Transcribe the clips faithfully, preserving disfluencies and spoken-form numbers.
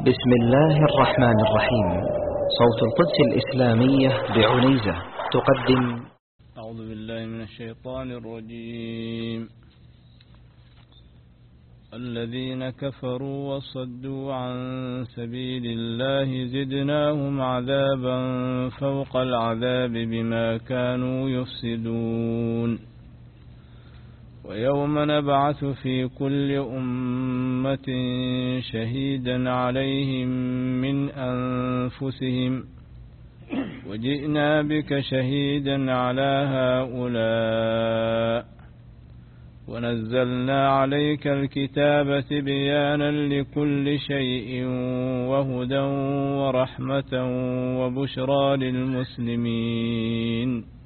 بسم الله الرحمن الرحيم. صوت القدس الإسلامية بعنيزة تقدم. أعوذ بالله من الشيطان الرجيم. الذين كفروا وصدوا عن سبيل الله زدناهم عذابا فوق العذاب بما كانوا يفسدون. ويوم نبعث في كل أمة شهيدا عليهم من أنفسهم وجئنا بك شهيدا على هؤلاء ونزلنا عليك الكتاب تبيانا لكل شيء وهدى ورحمة وبشرى للمسلمين.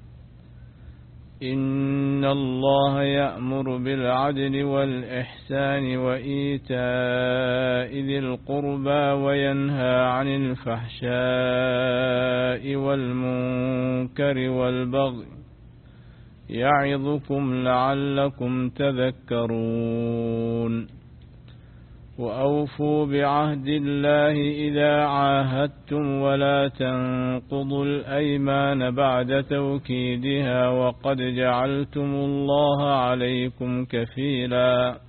إن الله يأمر بالعدل والإحسان وإيتاء ذي القربى وينهى عن الفحشاء والمنكر والبغي يعظكم لعلكم تذكرون. وأوفوا بعهد الله إذا عاهدتم ولا تنقضوا الأيمان بعد توكيدها وقد جعلتم الله عليكم كفيلا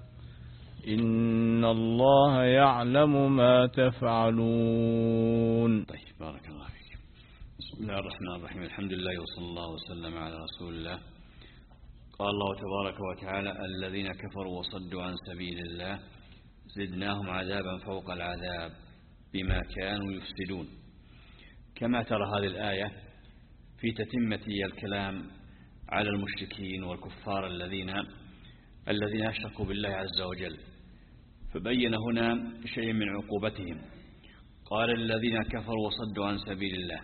إن الله يعلم ما تفعلون. طيب، بارك الله فيك. بسم الله الرحمن الرحيم. الحمد لله وصلى الله وسلم على رسول الله. قال الله تبارك وتعالى: الذين كفروا وصدوا عن سبيل الله زدناهم عذابا فوق العذاب بما كانوا يفسدون. كما ترى هذه الآية في تتمة الكلام على المشركين والكفار الذين الذين أشركوا بالله عز وجل، فبين هنا شيء من عقوبتهم. قال: الذين كفروا وصدوا عن سبيل الله.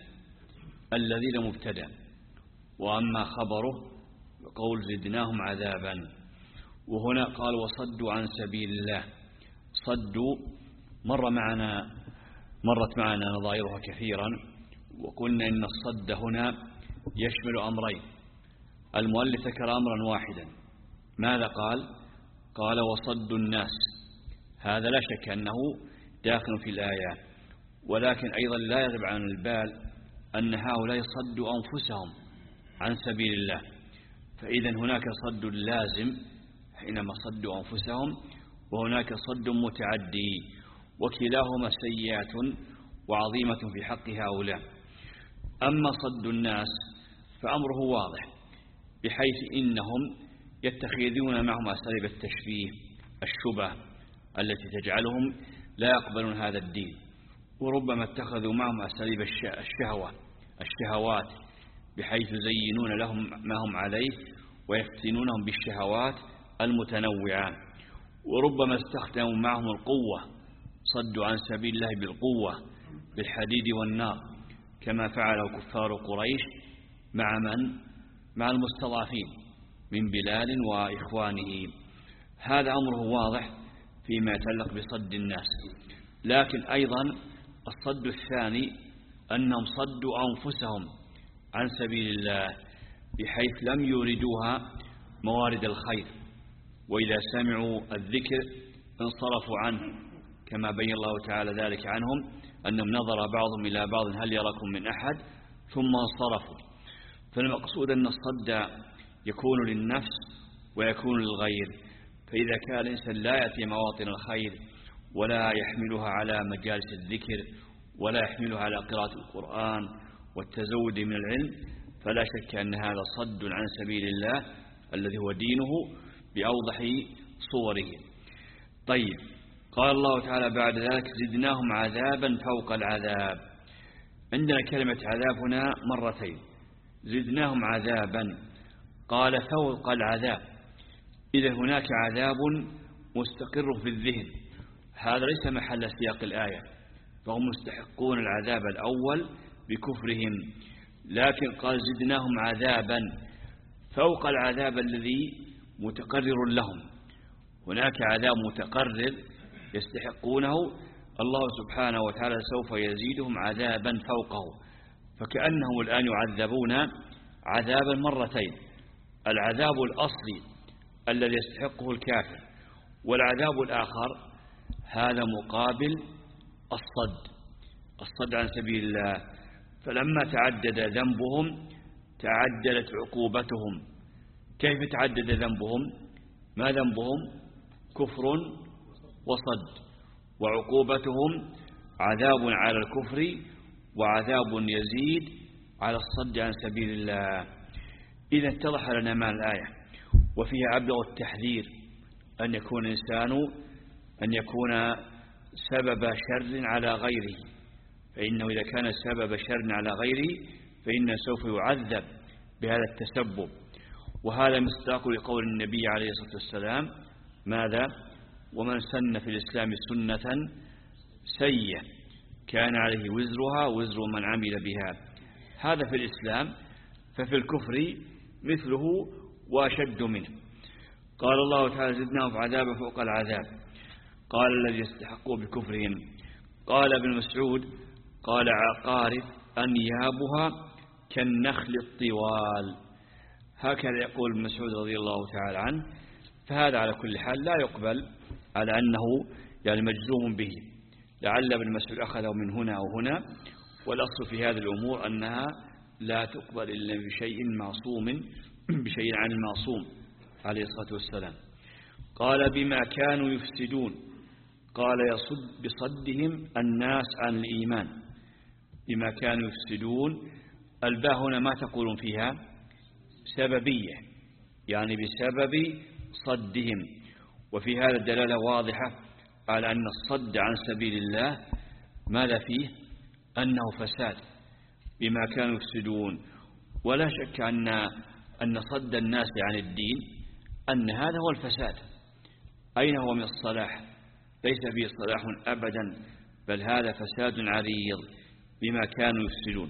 الذين مبتدأ، وأما خبره قول زدناهم عذابا. وهنا قال وصدوا عن سبيل الله. صدوا مر معنا مرت معنا نظائرها كثيرا، وقلنا إن الصد هنا يشمل أمرين. المؤلف ذكر أمرا واحدا. ماذا قال؟ قال وصد الناس. هذا لا شك أنه داخل في الآيات، ولكن أيضا لا يغيب عن البال أن هؤلاء صدوا أنفسهم عن سبيل الله، فإذا هناك صد لازم حينما صدوا أنفسهم، وهناك صد متعدي، وكلاهما سيئات وعظيمة في حق هؤلاء. أما صد الناس فأمره واضح، بحيث إنهم يتخذون معهم أساليب التشبيه الشبه التي تجعلهم لا يقبلون هذا الدين، وربما اتخذوا معهم أساليب الشهوة الشهوات بحيث يزينون لهم ما هم عليه ويفتنونهم بالشهوات المتنوعة، وربما استخدموا معهم القوة، صدوا عن سبيل الله بالقوة بالحديد والنار، كما فعله كفار قريش مع من؟ مع المستضعفين من بلال وإخوانه. هذا أمره واضح فيما يتعلق بصد الناس. لكن أيضا الصد الثاني أنهم صدوا أنفسهم عن سبيل الله، بحيث لم يوردوها موارد الخير، وإذا سمعوا الذكر انصرفوا عنه، كما بين الله تعالى ذلك عنهم أنهم نظر بعضهم إلى بعض هل يراكم من أحد ثم انصرفوا. فالمقصود أن الصد يكون للنفس ويكون للغير، فإذا كان الإنسان لا يأتي مواطن الخير ولا يحملها على مجالس الذكر ولا يحملها على قراءة القرآن والتزود من العلم، فلا شك أن هذا صد عن سبيل الله الذي هو دينه بأوضح صوره. طيب، قال الله تعالى بعد ذلك زدناهم عذابا فوق العذاب. عندنا كلمة عذاب هنا مرتين. زدناهم عذابا قال فوق العذاب، إذا هناك عذاب مستقر في الذهن، هذا ليس محل سياق الآية، فهم مستحقون العذاب الأول بكفرهم، لكن قال زدناهم عذابا فوق العذاب الذي متقرر لهم. هناك عذاب متقرر يستحقونه، الله سبحانه وتعالى سوف يزيدهم عذابا فوقه، فكأنهم الآن يعذبون عذابا مرتين: العذاب الأصلي الذي يستحقه الكافر، والعذاب الآخر هذا مقابل الصد الصد عن سبيل الله. فلما تعدد ذنبهم تعددت عقوبتهم. كيف تعدد ذنبهم؟ ما ذنبهم؟ كفر وصد، وعقوبتهم عذاب على الكفر وعذاب يزيد على الصد عن سبيل الله. إذا اتضح لنا ما الآية، وفيها أبلغ التحذير أن يكون الإنسان أن يكون سبب شر على غيره، فإنه إذا كان سبب شر على غيره فإنه سوف يعذب بهذا التسبب. وهذا مصداق لقول النبي عليه الصلاة والسلام: ماذا؟ ومن سن في الإسلام سنة سيئة كان عليه وزرها وزر من عمل بها. هذا في الإسلام، ففي الكفر مثله وأشد منه. قال الله تعالى: زدناهم في عذاب فوق العذاب. قال الذي يستحقوا بكفرهم. قال ابن مسعود: قال عقارب أنيابها كالنخل الطوال. هكذا يقول ابن مسعود رضي الله تعالى عنه. فهذا على كل حال لا يقبل على أنه يعني مجزوم به، لعل ابن مسعود أخذه من هنا أو هنا، والأصل في هذه الأمور أنها لا تقبل إلا بشيء معصوم بشيء عن المعصوم عليه الصلاة والسلام. قال: بما كانوا يفسدون. قال: يصد بصدهم الناس عن الإيمان. بما كانوا يفسدون، الباء هنا ما تقولون فيها؟ سببية، يعني بسبب صدهم. وفي هذا الدلالة واضحة على أن الصد عن سبيل الله ماذا فيه؟ أنه فساد. بما كانوا يفسدون. ولا شك أن أن صد الناس عن الدين أن هذا هو الفساد. أين هو من الصلاح؟ ليس فيه صلاح أبدا، بل هذا فساد عريض بما كانوا يفسدون.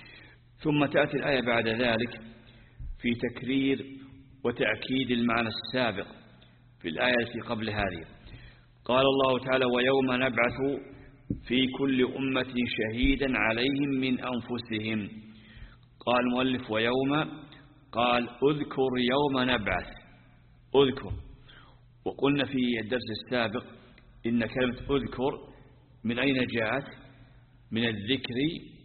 ثم تأتي الآية بعد ذلك في تكرير وتأكيد المعنى السابق في الآية التي قبل هذه. قال الله تعالى: ويوم نبعث في كل أمة شهيدا عليهم من أنفسهم. قال المؤلف: ويوم، قال: اذكر يوم نبعث. اذكر. وقلنا في الدرس السابق إن كلمة اذكر من أين جاءت؟ من الذكر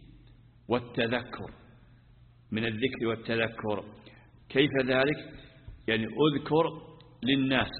والتذكر. من الذكر والتذكر. كيف ذلك؟ يعني اذكر للناس،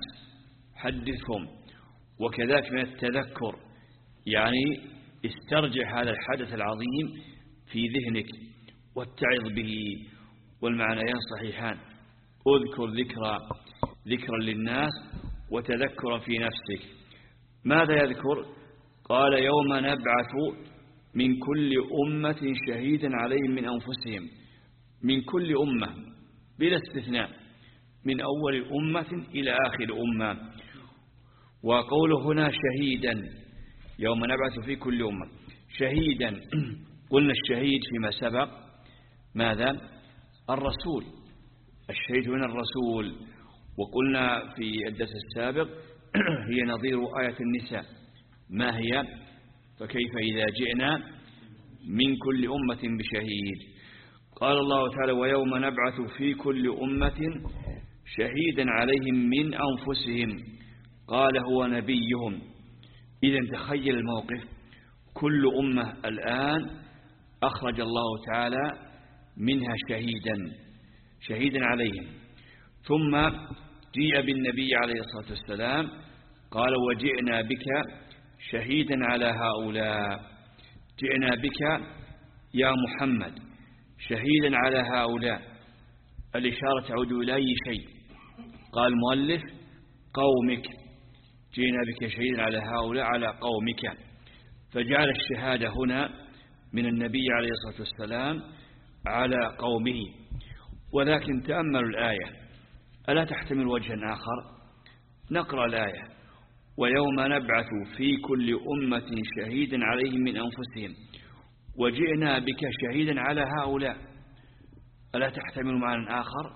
حدثهم. وكذلك من التذكر، يعني استرجع هذا الحدث العظيم في ذهنك واتعظ به، والمعنيان صحيحان. اذكر ذكرى ذكرا للناس وتذكرا في نفسك. ماذا يذكر؟ قال: يوم نبعث من كل أمة شهيدا عليهم من أنفسهم. من كل أمة بلا استثناء، من أول أمة إلى آخر أمة. وقوله هنا شهيدا، يوم نبعث في كل أمة شهيدا. قلنا الشهيد فيما سبق ماذا؟ الرسول. الشهيد من الرسول. وقلنا في الدرس السابق هي نظير آية النساء. ما هي؟ فكيف إذا جئنا من كل أمة بشهيد. قال الله تعالى: ويوم نبعث في كل أمة شهيدا عليهم من أنفسهم. قال: هو نبيهم. إذا تخيل الموقف، كل أمة الآن أخرج الله تعالى منها شهيدا شهيدا عليهم. ثم جيء بالنبي عليه الصلاة والسلام قال: وجئنا بك شهيدا على هؤلاء. جئنا بك يا محمد شهيدا على هؤلاء. الإشارة تعود إلى أي شيء؟ قال المؤلف: قومك. جئنا بك شهيدا على هؤلاء، على قومك. فجعل الشهادة هنا من النبي عليه الصلاة والسلام على قومه. ولكن تأملوا الآية، ألا تحتمل وجها آخر؟ نقرأ الآية: ويوم نبعث في كل أمة شهيدا عليهم من أنفسهم وجئنا بك شهيدا على هؤلاء. ألا تحتمل معنى آخر؟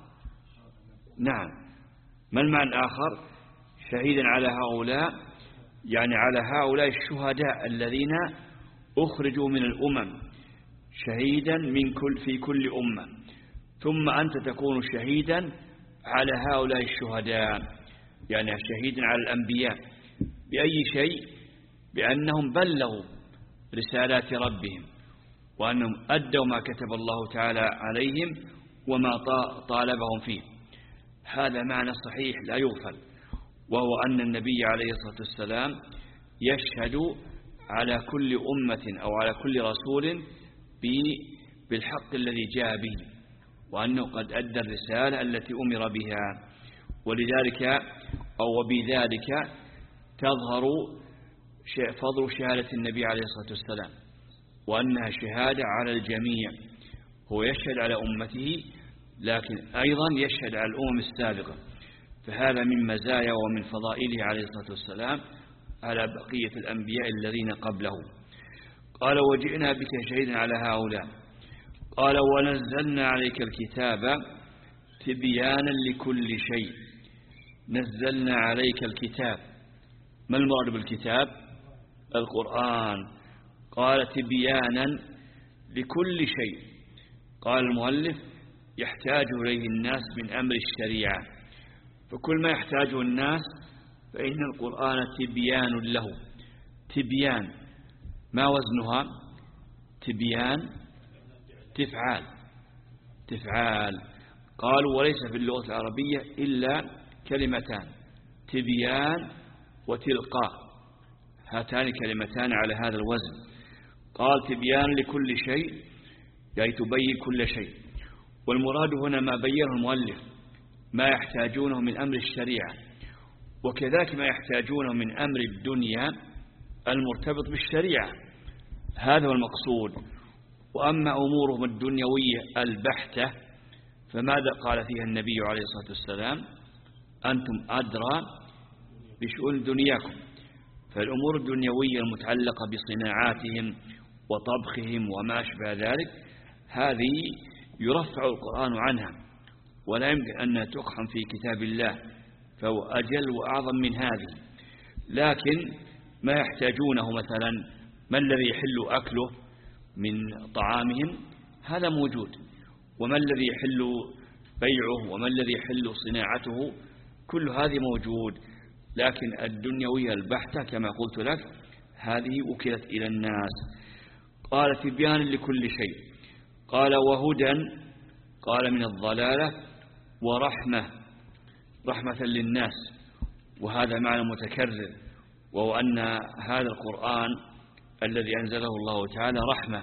نعم. ما المعنى الآخر؟ شهيدا على هؤلاء، يعني على هؤلاء الشهداء الذين أخرجوا من الأمم، شهيدا من كل في كل أمة. ثم أنت تكون شهيدا على هؤلاء الشهداء، يعني شهيدا على الأنبياء. بأي شيء؟ بأنهم بلغوا رسالات ربهم، وأنهم أدوا ما كتب الله تعالى عليهم وما طالبهم فيه. هذا معنى صحيح لا يغفل، وهو أن النبي عليه الصلاة والسلام يشهد على كل أمة أو على كل رسول بالحق الذي جاء به، وأنه قد أدى الرسالة التي أمر بها. ولذلك أو بذلك تظهر فضل شهادة النبي عليه الصلاة والسلام، وأنها شهادة على الجميع. هو يشهد على أمته، لكن أيضا يشهد على الأمم السابقة، فهذا من مزايا ومن فضائله عليه الصلاة والسلام على بقية الأنبياء الذين قبله. قال وجئنا بك شهيدا على هؤلاء. قال ونزلنا عليك الكتاب تبيانا لكل شيء. نزلنا عليك الكتاب، ما المراد بالكتاب؟ القرآن. قال تبيانا لكل شيء. قال المؤلف يحتاج إليه الناس من أمر الشريعة، فكل ما يحتاجه الناس فإن القرآن تبيان له. تبيان ما وزنها؟ تبيان تفعال. تفعال. قالوا وليس في اللغة العربية إلا كلمتان، تبيان وتلقاء، هاتان كلمتان على هذا الوزن. قال تبيان لكل شيء، يعني تبين كل شيء. والمراد هنا ما بينه المؤلف ما يحتاجونه من أمر الشريعة، وكذلك ما يحتاجونه من أمر الدنيا المرتبط بالشريعة، هذا هو المقصود. وأما أمورهم الدنيوية البحتة فماذا قال فيها النبي عليه الصلاة والسلام؟ أنتم أدرى بشؤون دنياكم. فالأمور الدنيوية المتعلقة بصناعاتهم وطبخهم وما أشبه ذلك، هذه يرفع القرآن عنها، ولا يمكن أن تقحم في كتاب الله، فهو أجل وأعظم من هذه. لكن ما يحتاجونه مثلا ما الذي يحل أكله من طعامهم هذا موجود، وما الذي يحل بيعه وما الذي يحل صناعته كل هذه موجود. لكن الدنيوية البحتة كما قلت لك هذه وكلت إلى الناس. قال تبيان لكل شيء. قال وهدى، قال من الضلالة، ورحمة، رحمة للناس، وهذا معنى متكرر، وهو أن هذا القرآن الذي أنزله الله تعالى رحمة.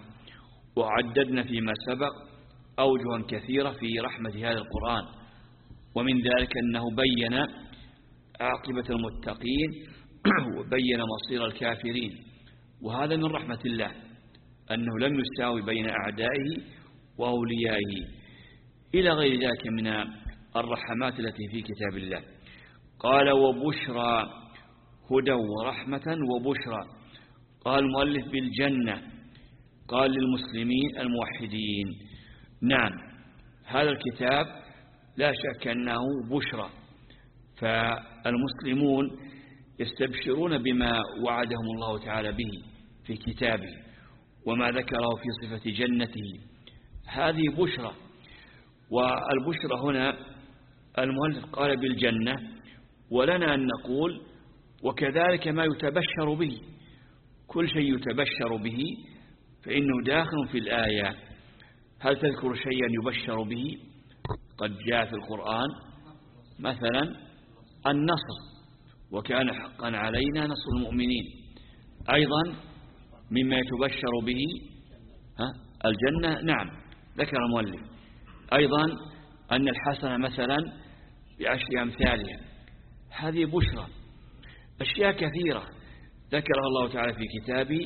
وعددنا فيما سبق أوجها كثيرة في رحمة هذا القرآن، ومن ذلك أنه بين عاقبة المتقين وبين مصير الكافرين، وهذا من رحمة الله أنه لم يساوي بين أعدائه وأوليائه، إلى غير ذلك من الرحمات التي في كتاب الله. قال وبشرى، هدى ورحمة وبشرى. قال المؤلف بالجنة، قال للمسلمين الموحدين. نعم، هذا الكتاب لا شك أنه بشرى، فالمسلمون يستبشرون بما وعدهم الله تعالى به في كتابه وما ذكره في صفة جنته، هذه بشرى. والبشرى هنا المؤلف قال بالجنة، ولنا أن نقول وكذلك ما يتبشر به، كل شيء يتبشر به فإنه داخل في الآية. هل تذكر شيئا يبشر به قد جاء في القرآن؟ مثلا النصر، وكان حقا علينا نصر المؤمنين. أيضا مما يتبشر به ها الجنة، نعم ذكر المؤلف. أيضا أن الحسنة مثلا بعشر أمثالها، هذه بشرى. أشياء كثيرة ذكرها الله تعالى في كتابه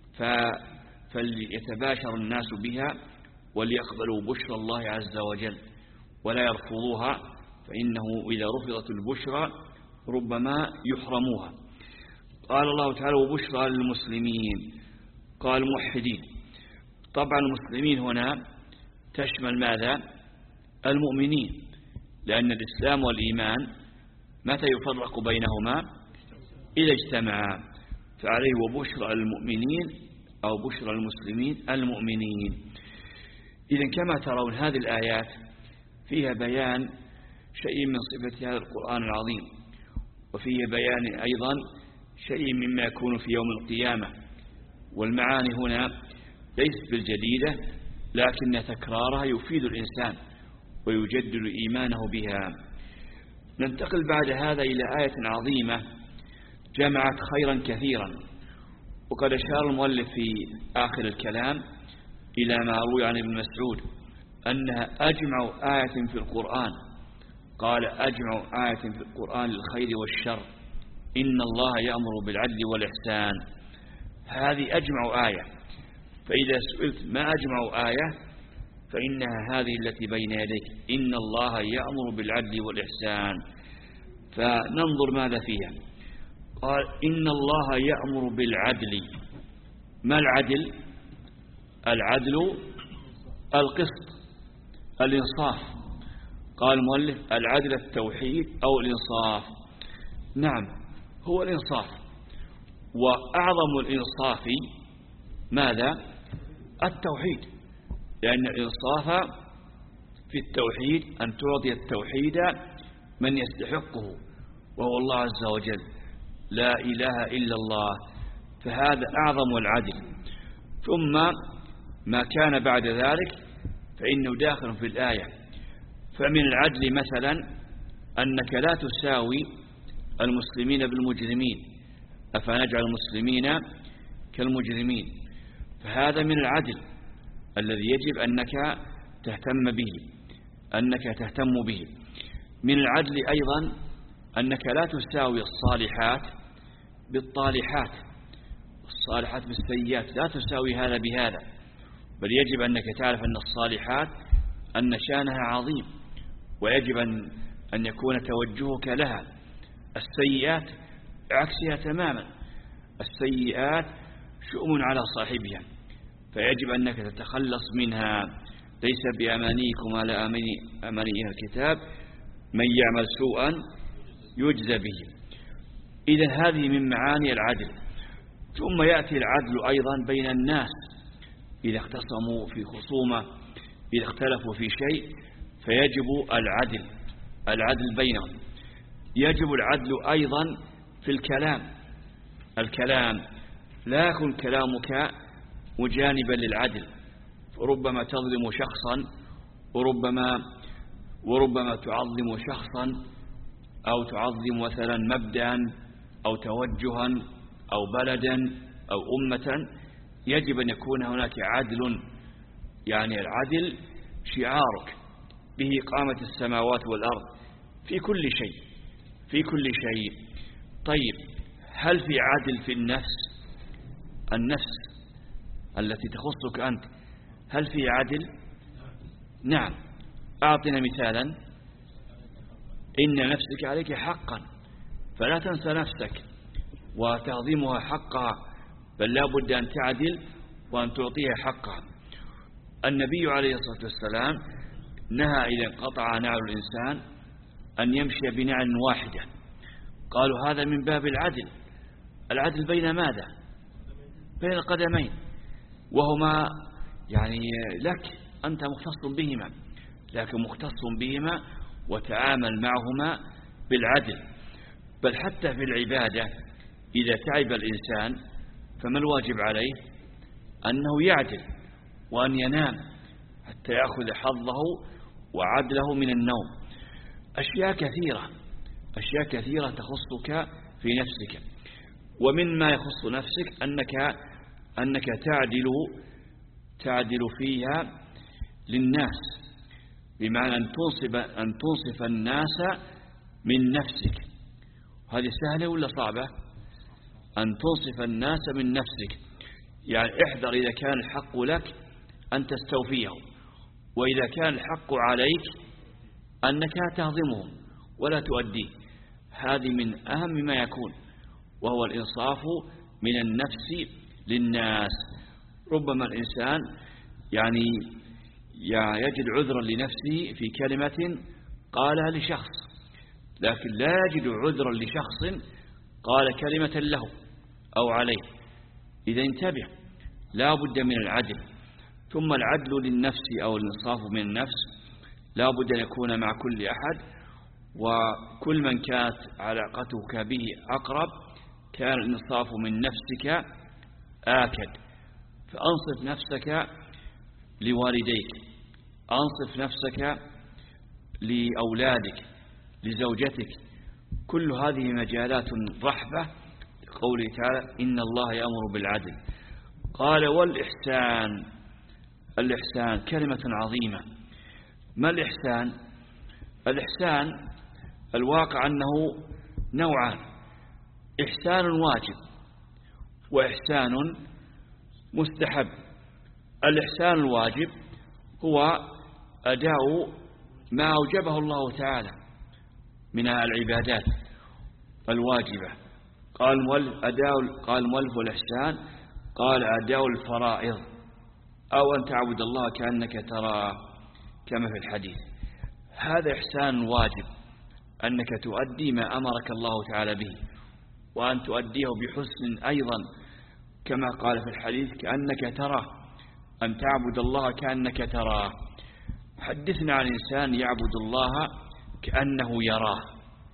فليتباشر الناس بها وليقبلوا بشرى الله عز وجل ولا يرفضوها، فإنه إذا رفضت البشرى ربما يحرموها. قال الله تعالى وبشرى للمسلمين، قال موحدين. طبعا المسلمين هنا تشمل ماذا؟ المؤمنين، لأن الإسلام والإيمان متى يفرق بينهما؟ إذا اجتمعا، فعليه وبشرى المؤمنين أو بشرى المسلمين المؤمنين. إذن كما ترون هذه الآيات فيها بيان شيء من صفة هذا القرآن العظيم، وفيه بيان أيضا شيء مما يكون في يوم القيامة، والمعاني هنا ليست بالجديدة، لكن تكرارها يفيد الإنسان ويجدد إيمانه بها. ننتقل بعد هذا إلى آية عظيمة جمعت خيرا كثيرا، وقد أشار المؤلف في آخر الكلام إلى ما روي عن ابن مسعود أنها أجمع آية في القرآن. قال أجمع آية في القرآن للخير والشر، إن الله يأمر بالعدل والإحسان. هذه أجمع آية، فإذا سئلت ما أجمع آية فإنها هذه التي بين يديك، إن الله يأمر بالعدل والإحسان. فننظر ماذا فيها. قال إن الله يأمر بالعدل. ما العدل؟ العدل القسط، الإنصاف. قال المؤلف العدل التوحيد أو الإنصاف. نعم، هو الإنصاف، وأعظم الإنصاف ماذا؟ التوحيد، لأن الإنصاف في التوحيد أن تعطي التوحيد من يستحقه وهو الله عز وجل، لا إله إلا الله، فهذا أعظم العدل. ثم ما كان بعد ذلك فإنه داخل في الآية. فمن العدل مثلا أنك لا تساوي المسلمين بالمجرمين، أفنجعل المسلمين كالمجرمين، فهذا من العدل الذي يجب أنك تهتم به أنك تهتم به. من العدل أيضا أنك لا تساوي الصالحات بالطالحات، الصالحات بالسيئات، لا تساوي هذا بهذا، بل يجب أنك تعرف أن الصالحات أن شأنها عظيم ويجب أن أن يكون توجهك لها. السيئات عكسها تماما، السيئات شؤم على صاحبها، فيجب أنك تتخلص منها. ليس بأمانيكم على أماني الكتاب، من يعمل سوءا يجزى به. إذن هذه من معاني العدل. ثم يأتي العدل أيضا بين الناس إذا اختصموا في خصومة، إذا اختلفوا في شيء فيجب العدل العدل بينهم. يجب العدل أيضا في الكلام. الكلام لا يكون كلامك مجانبا للعدل، ربما تظلم شخصا وربما وربما تعظم شخصا أو تعظم مثلا مبدأ أو توجها أو بلدا أو أمة. يجب أن يكون هناك عدل، يعني العدل شعارك به قامت السماوات والأرض في كل شيء في كل شيء. طيب، هل في عدل في النفس؟ النفس التي تخصك أنت هل في عدل؟ نعم. أعطنا مثالا. إن نفسك عليك حقا فلا تنسى نفسك وتعظيمها حقها، بل لا بد أن تعدل وأن تعطيها حقها. النبي عليه الصلاة والسلام نهى إذا انقطع نعل الإنسان أن يمشي بنعل واحدة. قالوا هذا من باب العدل. العدل بين ماذا؟ بين القدمين، وهما يعني لك أنت مختص بهما، لكن مختص بهما وتعامل معهما بالعدل. بل حتى في العبادة إذا تعب الإنسان فما الواجب عليه؟ أنه يعدل وأن ينام حتى يأخذ حظه وعدله من النوم. أشياء كثيرة أشياء كثيرة تخصك في نفسك. ومن ما يخص نفسك أنك أنك تعدل تعدل فيها للناس، بمعنى أن تنصف أن تنصف الناس من نفسك. هذه سهلة ولا صعبة؟ أن تنصف الناس من نفسك، يعني احذر إذا كان الحق لك أن تستوفيه، وإذا كان الحق عليك أنك تهضمهم ولا تؤديه. هذه من أهم ما يكون، وهو الإنصاف من النفس للناس. ربما الإنسان يعني يجد عذرا لنفسه في كلمة قالها لشخص، لكن لا يجد عذرا لشخص قال كلمة له أو عليه. إذا انتبه، لا بد من العدل. ثم العدل للنفس أو الإنصاف من النفس لا بد أن يكون مع كل أحد، وكل من كانت علاقتك به أقرب كان الإنصاف من نفسك آكد. فأنصف نفسك لوالديك، أنصف نفسك لأولادك، لزوجتك. كل هذه مجالات رحبة. قوله تعالى إن الله يأمر بالعدل. قال والإحسان. الإحسان كلمة عظيمة. ما الإحسان؟ الإحسان الواقع أنه نوعان: إحسان واجب وإحسان مستحب. الإحسان الواجب هو أداء ما أوجبه الله تعالى من العبادات الواجبة. قال المؤلف أداء قال المؤلف والإحسان قال أداء الفرائض، أو أن تعبد الله كأنك تراه كما في الحديث. هذا إحسان واجب، أنك تؤدي ما أمرك الله تعالى به، وأن تؤديه بحسن أيضا كما قال في الحديث كأنك تراه، أن تعبد الله كأنك تراه. حدثنا عن إنسان يعبد الله كأنه يراه،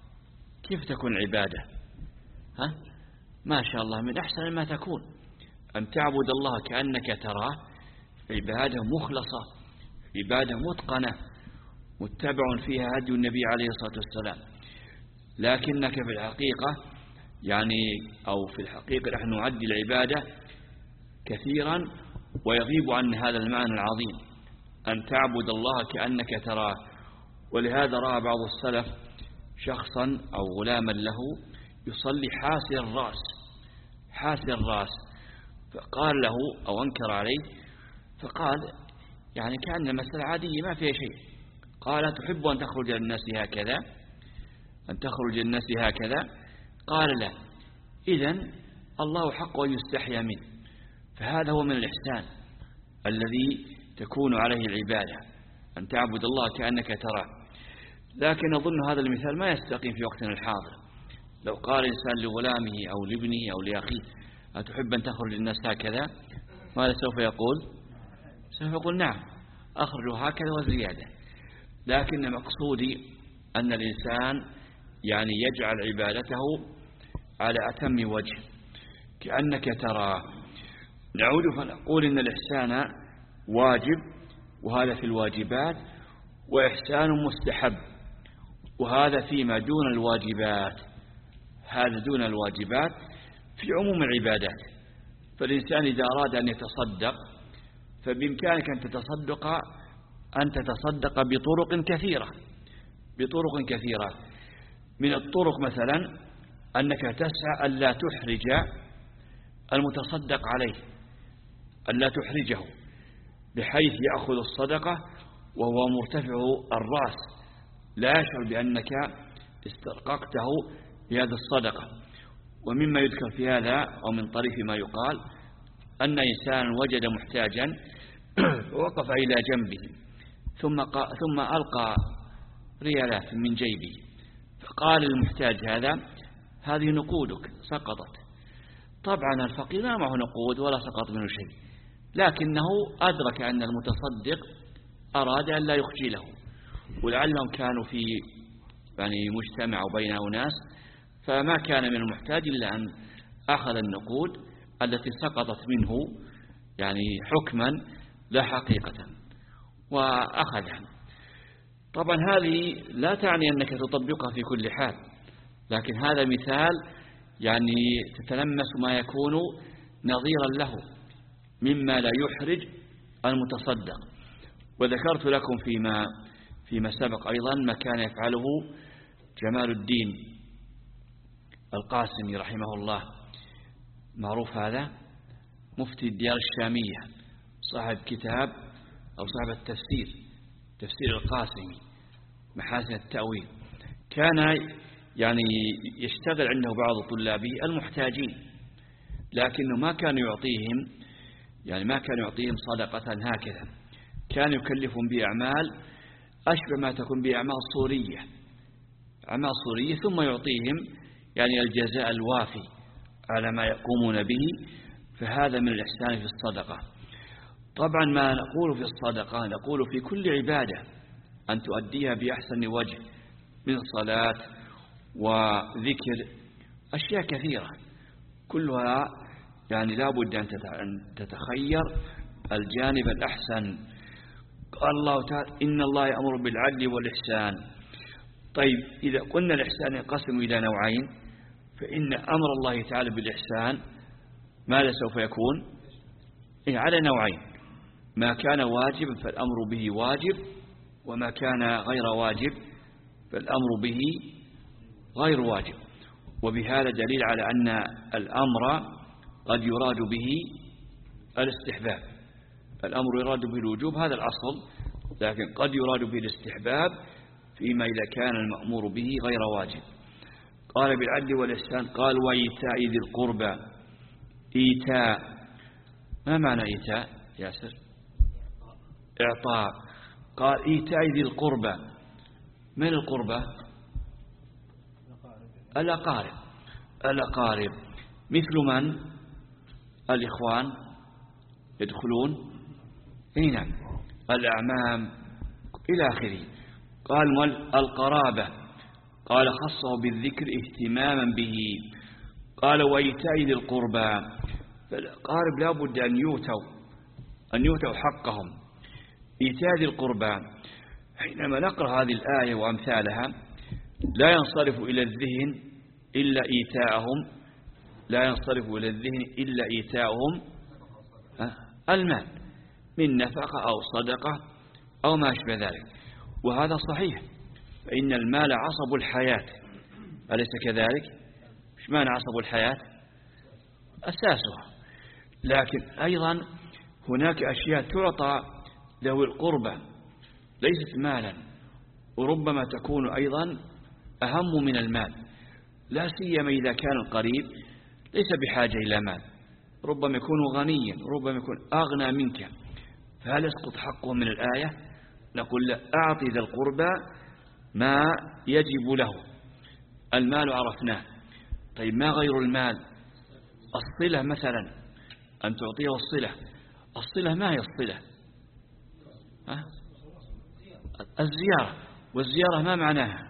كيف تكون عبادة؟ ها؟ ما شاء الله من أحسن ما تكون أن تعبد الله كأنك تراه، عبادة مخلصة، عبادة متقنة، متبع فيها هدي النبي عليه الصلاة والسلام. لكنك في الحقيقة يعني أو في الحقيقة نحن نعدي العبادة كثيرا ويغيب عن هذا المعنى العظيم، أن تعبد الله كأنك تراه. ولهذا رأى بعض السلف شخصا أو غلاما له يصلي حاسر الرأس، حاسر الرأس، فقال له أو أنكر عليه، فقال يعني كأن المسألة عادية ما فيها شيء. قال تحب أن تخرج للناس هكذا، أن تخرج للناس هكذا؟ قال لا. إذن الله حق أن يستحيا منه. فهذا هو من الإحسان الذي تكون عليه العبادة، أن تعبد الله كأنك تراه. لكن أظن هذا المثال ما يستقيم في وقتنا الحاضر. لو قال إنسان لغلامه أو لابنه أو لأخيه أتحب أن تخرج للناس هكذا؟ ماذا سوف يقول؟ سوف يقول نعم أخرج هكذا وزيادة. لكن مقصودي أن الإنسان يعني يجعل عبادته على أتم وجه كأنك تراه. نعود فنقول إن الإحسان واجب، وهذا في الواجبات، وإحسان مستحب، وهذا فيما دون الواجبات. هذا دون الواجبات في عموم العبادات. فالإنسان إذا أراد أن يتصدق فبإمكانك أن تتصدق أن تتصدق بطرق كثيرة، بطرق كثيرة. من الطرق مثلا أنك تسعى ألا تحرج المتصدق عليه، ألا تحرجه بحيث يأخذ الصدقة وهو مرتفع الرأس، لا يشعر بأنك استرققته بهذه الصدقة. ومما يذكر في هذا أو من طريق ما يقال أن إنسانا وجد محتاجا ووقف إلى جنبه ثم ثم ألقى ريالات من جيبه، فقال المحتاج هذا هذه نقودك سقطت. طبعا الفقير ما معه نقود ولا سقط منه شيء، لكنه أدرك أن المتصدق أراد أن لا يخجله، ولعلهم كانوا في يعني مجتمع بين أناس، فما كان من المحتاج إلا أن أخذ النقود التي سقطت منه يعني حكما لا حقيقة وأخذها. طبعا هذه لا تعني أنك تطبقها في كل حال، لكن هذا مثال يعني تتلمس ما يكون نظيرا له مما لا يحرج المتصدق. وذكرت لكم فيما فيما سبق أيضا ما كان يفعله جمال الدين القاسمي رحمه الله، معروف هذا مفتي الديار الشامية، صاحب كتاب أو صاحب التفسير، تفسير القاسمي محاسن التأويل. كان يعني يشتغل عنده بعض طلابه المحتاجين، لكنه ما كان يعطيهم يعني ما كان يعطيهم صدقة هكذا، كان يكلفهم بأعمال أشبه ما تكون بأعمال صورية، أعمال صورية، ثم يعطيهم يعني الجزاء الوافي على ما يقومون به. فهذا من الإحسان في الصدقة. طبعا ما نقول في الصدقة نقول في كل عبادة أن تؤديها بأحسن وجه، من صلاة وذكر، أشياء كثيرة كلها يعني لا بد أن تتخير الجانب الأحسن. قال الله تعالى إن الله يأمر بالعدل والإحسان. طيب إذا قلنا الإحسان ينقسم إلى نوعين، فإن أمر الله تعالى بالإحسان ماذا سوف يكون؟ إيه على نوعين، ما كان واجب فالأمر به واجب، وما كان غير واجب فالأمر به غير واجب. وبهذا دليل على أن الأمر قد يراد به الاستحباب. الأمر يراد به الوجوب هذا الأصل، لكن قد يراد به الاستحباب فيما إذا كان المأمور به غير واجب. قال بالعدل والإحسان، قال وإيتاء ذي القربى. إيتاء ما معنى إيتاء ياسر؟ إعطاء. قال إيتاء ذي القربى. من القربى؟ الأقارب. الأقارب مثل من؟ الإخوان يدخلون، نعم، الأعمام إلى آخره. قال القرابة، قال خصه بالذكر اهتماما به. قال وإيتاء ذي القربى، فالأقارب لا بد أن يؤتوا أن يؤتوا حقهم. إيتاء ذي القربى، حينما نقرأ هذه الآية وأمثالها لا ينصرف إلى الذهن إلا إيتاءهم، لا ينصرف إلى الذهن إلا إيتاءهم المال من نفقة أو صدقة أو ما أشبه ذلك. وهذا صحيح، فإن المال عصب الحياة، أليس كذلك؟ إيش معنى عصب الحياة؟ أساسها. لكن أيضا هناك أشياء تعطى ذوي القربى ليست مالا، وربما تكون أيضا أهم من المال، لا سيما إذا كان القريب ليس بحاجة إلى مال، ربما يكون غنيا، ربما يكون أغنى منك، فهل يسقط حقه من الآية؟ نقول لا، أعطي ذا القربى ما يجب له. المال عرفناه، طيب ما غير المال؟ الصلة مثلا، أن تعطيه الصلة. الصلة ما هي الصلة؟ ها؟ الزيارة. والزيارة ما معناها؟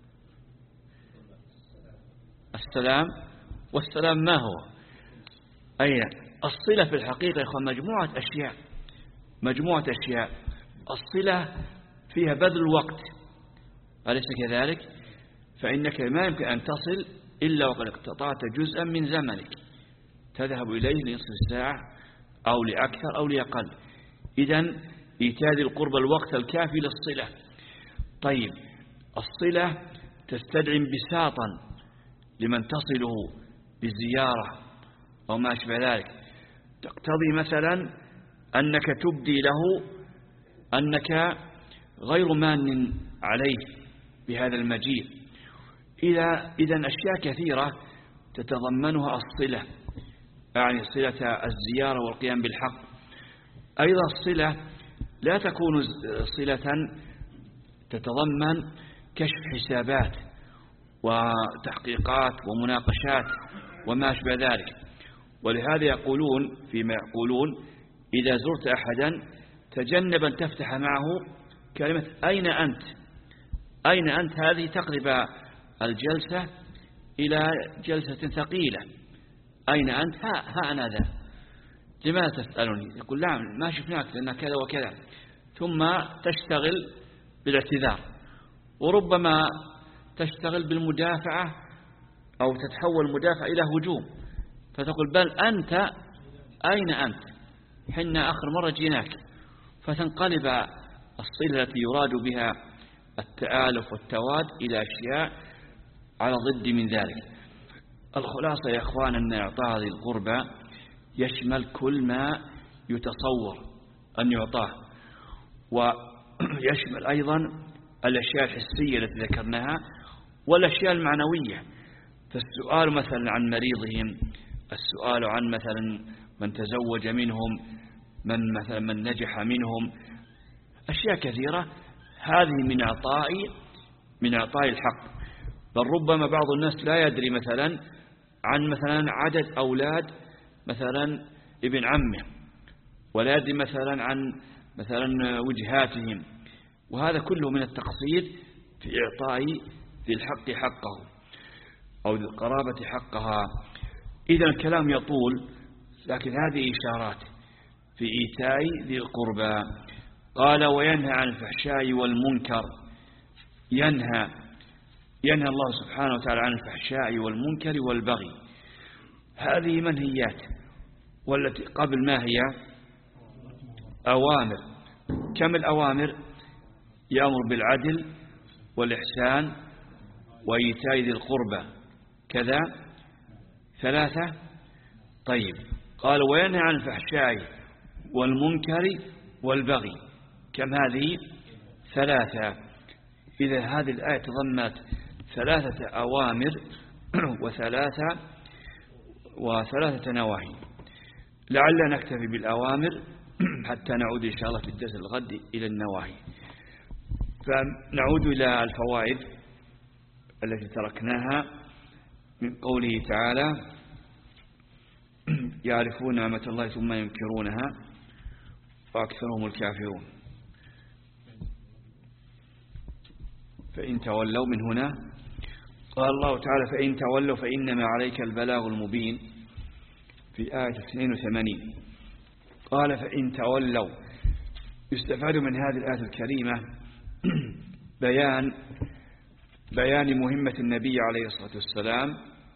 السلام. والسلام ما هو؟ أي الصلة في الحقيقة يا إخوان مجموعة أشياء، مجموعة أشياء. الصلة فيها بذل الوقت، أليس كذلك؟ فإنك ما يمكن أن تصل إلا وقد اقتطعت جزءا من زمنك تذهب إليه لنصف ساعة أو لأكثر أو لأقل. إذن إيتاء ذي القربى الوقت الكافي للصلة. طيب الصلة تستدعي انبساطا لمن تصله بالزيارة أو ما أشبه ذلك، تقتضي مثلا أنك تبدي له أنك غير مان عليه بهذا المجيء. إذا إذن أشياء كثيرة تتضمنها الصلة، يعني صلة الزيارة والقيام بالحق. أيضا الصلة لا تكون صلة تتضمن كشف حسابات وتحقيقات ومناقشات وما أشبه ذلك. ولهذا يقولون فيما يقولون إذا زرت أحدا تجنب أن تفتح معه كلمة أين أنت. أين أنت هذه تقلب الجلسة إلى جلسة ثقيلة. أين أنت؟ ها, ها أنا ذا. لماذا تسألني؟ يقول لا ما شفناك لأن كذا وكذا، ثم تشتغل بالاعتذار، وربما تشتغل بالمدافعة أو تتحول المدافعة إلى هجوم، فتقول بل أنت أين أنت؟ حنا آخر مرة جيناك، فتنقلب الصلة التي يراد بها التآلف والتواد إلى أشياء على ضد من ذلك. الخلاصة يا أخوان أن إعطاء هذه القربى يشمل كل ما يتصور أن يعطاه، ويشمل أيضا الأشياء الحسية التي ذكرناها والأشياء المعنوية. فالسؤال مثلا عن مريضهم، السؤال عن مثلا من تزوج منهم، من مثلا من نجح منهم، أشياء كثيرة هذه من إعطاء من إعطاء الحق. بل ربما بعض الناس لا يدري مثلا عن مثلا عدد أولاد مثلا ابن عمه، ولا يدري مثلا عن مثلا وجهاتهم، وهذا كله من التقصير في إعطاء ذي الحق حقه أو ذي القرابة حقها. إذا الكلام يطول، لكن هذه إشارات في إيتاء ذي القربى. قال وينهى عن الفحشاء والمنكر. ينهى ينهى الله سبحانه وتعالى عن الفحشاء والمنكر والبغي. هذه منهيات، والتي قبل ما هي أوامر. كم الأوامر؟ يأمر بالعدل والإحسان وإيتاء ذي القربى، كذا ثلاثة. طيب، قال وينهى عن الفحشاء والمنكر والبغي، كم هذه؟ ثلاثة. إذا هذه الآية تضمنت ثلاثة أوامر وثلاثة وثلاثة نواهي. لعل نكتفي بالأوامر حتى نعود إن شاء الله في الدرس الغد إلى النواهي. فنعود إلى الفوائد التي تركناها من قوله تعالى يعرفون نعمة الله ثم ينكرونها وأكثرهم الكافرون. فإن تولوا، من هنا قال الله تعالى فإن تولوا فإنما عليك البلاغ المبين في آية اثنين وثمانين. قال فإن تولوا، يستفاد من هذه الآية الكريمة بيان بيان مهمة النبي عليه الصلاة والسلام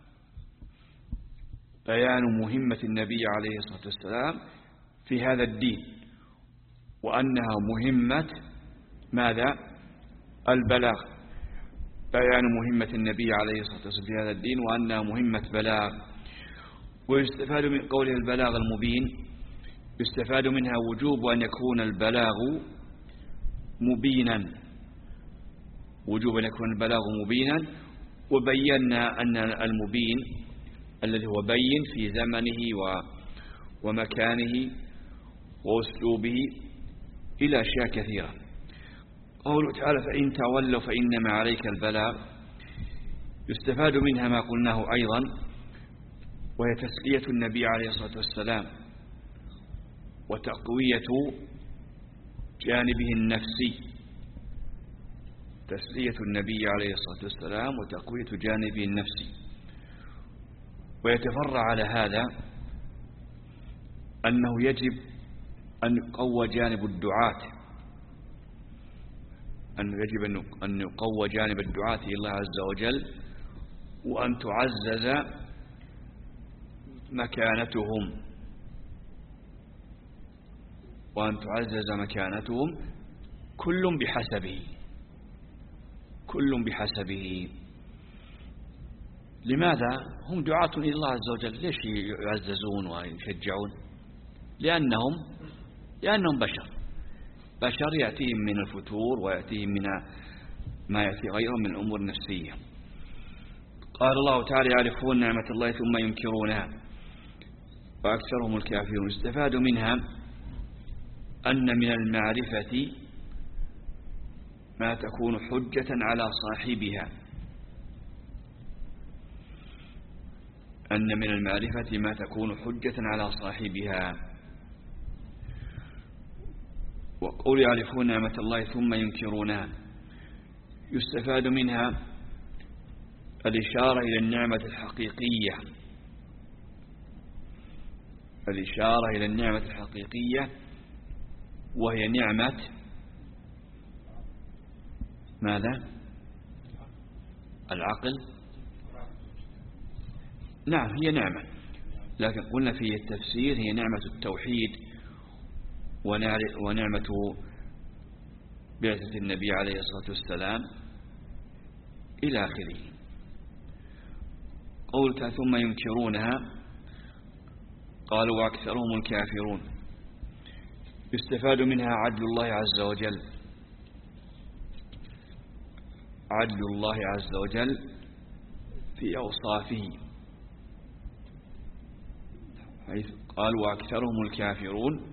بيان مهمة النبي عليه الصلاة والسلام في هذا الدين، وأنها مهمة ماذا؟ البلاغ. بيان مهمة النبي عليه الصلاة والسلام في هذا الدين وأنها مهمة بلاغ. ويستفاد من قوله البلاغ المبين، يستفاد منها وجوب أن يكون البلاغ مبينا، وجوب أن يكون البلاغ مبينا. وبينا أن المبين الذي هو بين في زمنه ومكانه وأسلوبه إلى أشياء كثيرة. قوله تعالى فإن تولوا فإنما عليك البلاغ، يستفاد منها ما قلناه أيضا، وهي تسلية النبي عليه الصلاة والسلام وتقوية جانبه النفسي. تسلية النبي عليه الصلاة والسلام وتقوية جانبه النفسي. ويتفرع على هذا أنه يجب أن يقوى جانب الدعاة أنه يجب أن يقوى جانب الدعاة إلى الله عز وجل، وأن تعزز مكانتهم وأن تعزز مكانتهم كل بحسبه كل بحسبه. لماذا؟ هم دعاة إلى الله عز وجل، ليش يعززون ويشجعون؟ لأنهم لأنهم بشر بشر يأتيهم من الفتور ويأتيهم من ما يأتي غيرهم من الأمور النفسية. قال الله تعالى يعرفون نعمة الله ثم ينكرونها وأكثرهم الكافرون. استفاد منها أن من المعرفة ما تكون حجة على صاحبها أن من المعرفة ما تكون حجة على صاحبها. وقول يعرفون نعمة الله ثم ينكرونها، يستفاد منها الإشارة إلى النعمة الحقيقية الإشارة إلى النعمة الحقيقية وهي نعمة ماذا؟ العقل. نعم، هي نعمة، لكن قلنا في التفسير هي نعمة التوحيد ونعمة بعثة النبي عليه الصلاة والسلام إلى آخره. قولك ثم ينكرونها، قالوا وأكثرهم الكافرون. يستفاد منها عدل الله عز وجل عدل الله عز وجل في أوصافه، حيث قال وأكثرهم الكافرون،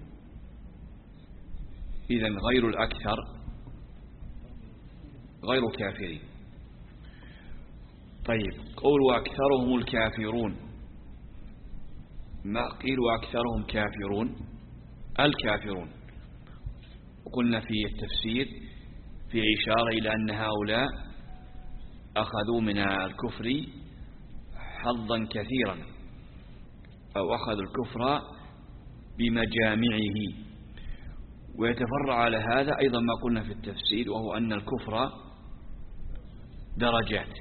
إذن غير الأكثر غير كافرين. طيب، قول وأكثرهم الكافرون، ما قيل وأكثرهم كافرون؟ الكافرون. وقلنا في التفسير في إشارة إلى أن هؤلاء أخذوا من الكفر حظا كثيرا، أو أخذوا الكفر بمجامعه. ويتفرع على هذا أيضا ما قلنا في التفسير، وهو أن الكفر درجات،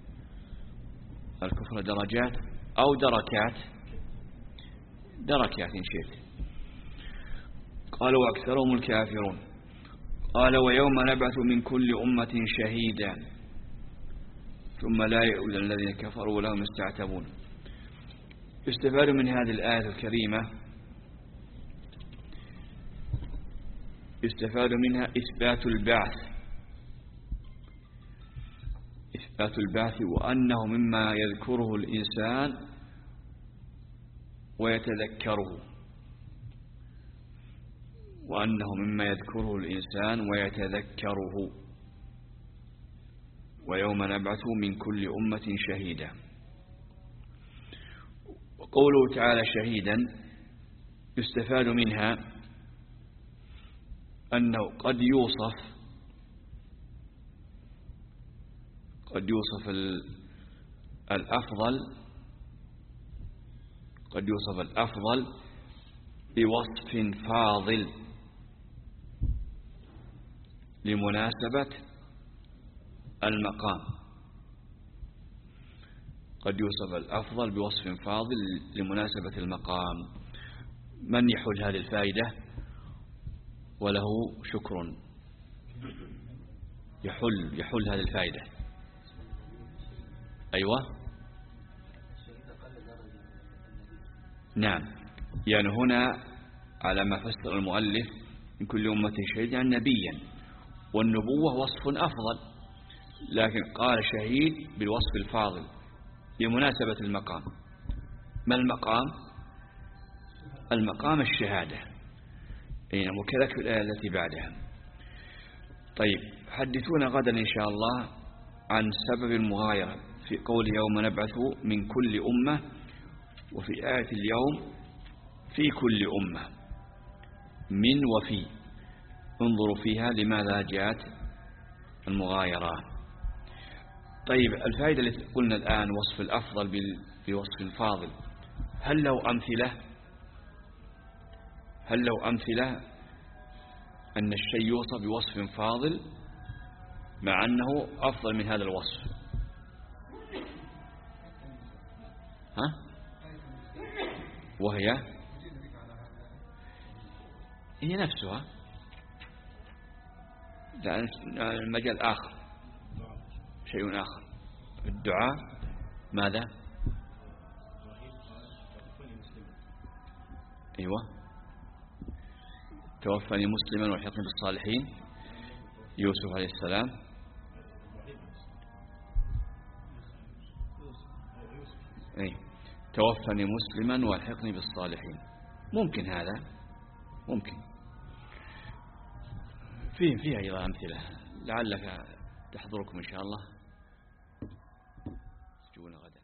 الكفر درجات أو دركات، دركات إن شئت. قال وأكثرهم الكافرون. قال ويوم نبعث من كل أمة شهيدا ثم لا يؤذن الذين كفروا ولهم يستعتبون. يستفاد من هذه الآية الكريمة، يستفاد منها إثبات البعث، إثبات البعث، وأنه مما يذكره الإنسان ويتذكره، وأنه مما يذكره الإنسان ويتذكره. ويوم نبعث من كل أمة شهيدا. وقوله تعالى شهيدا يستفاد منها أنه قد يوصف قد يوصف الأفضل قد يوصف الأفضل بوصف فاضل لمناسبة المقام. قد يوصف الأفضل بوصف فاضل لمناسبة المقام. من يحل هذه الفائدة وله شكر؟ يحل يحل هذه الفائدة. أيوة نعم، يعني هنا على ما فسر المؤلف من كل أمة شهيد يعني نبيا، والنبوة وصف أفضل، لكن قال شهيد بالوصف الفاضل لمناسبة المقام. ما المقام؟ المقام الشهادة، أين وكذلك في الآية التي بعدها. طيب حدثونا غدا إن شاء الله عن سبب المغايرة في قول يوم نبعث من كل أمة، وفي آية اليوم في كل أمة، من وفي، انظروا فيها لماذا جاءت المغايرة. طيب الفائدة التي قلنا الآن وصف الأفضل بوصف فاضل، هل له أمثلة؟ هل له أمثلة أن الشيء يوصف بوصف فاضل مع أنه أفضل من هذا الوصف؟ ها؟ وهي هي نفسها، لأن المجال آخر، شيء آخر. الدعاء ماذا؟ أيوة توفني مسلما والحقني بالصالحين، يوسف عليه السلام. أي توفني مسلما والحقني بالصالحين، ممكن هذا، ممكن فيه فيه أيضا أمثلة لعلك تحضركم إن شاء الله. تجونا غدا.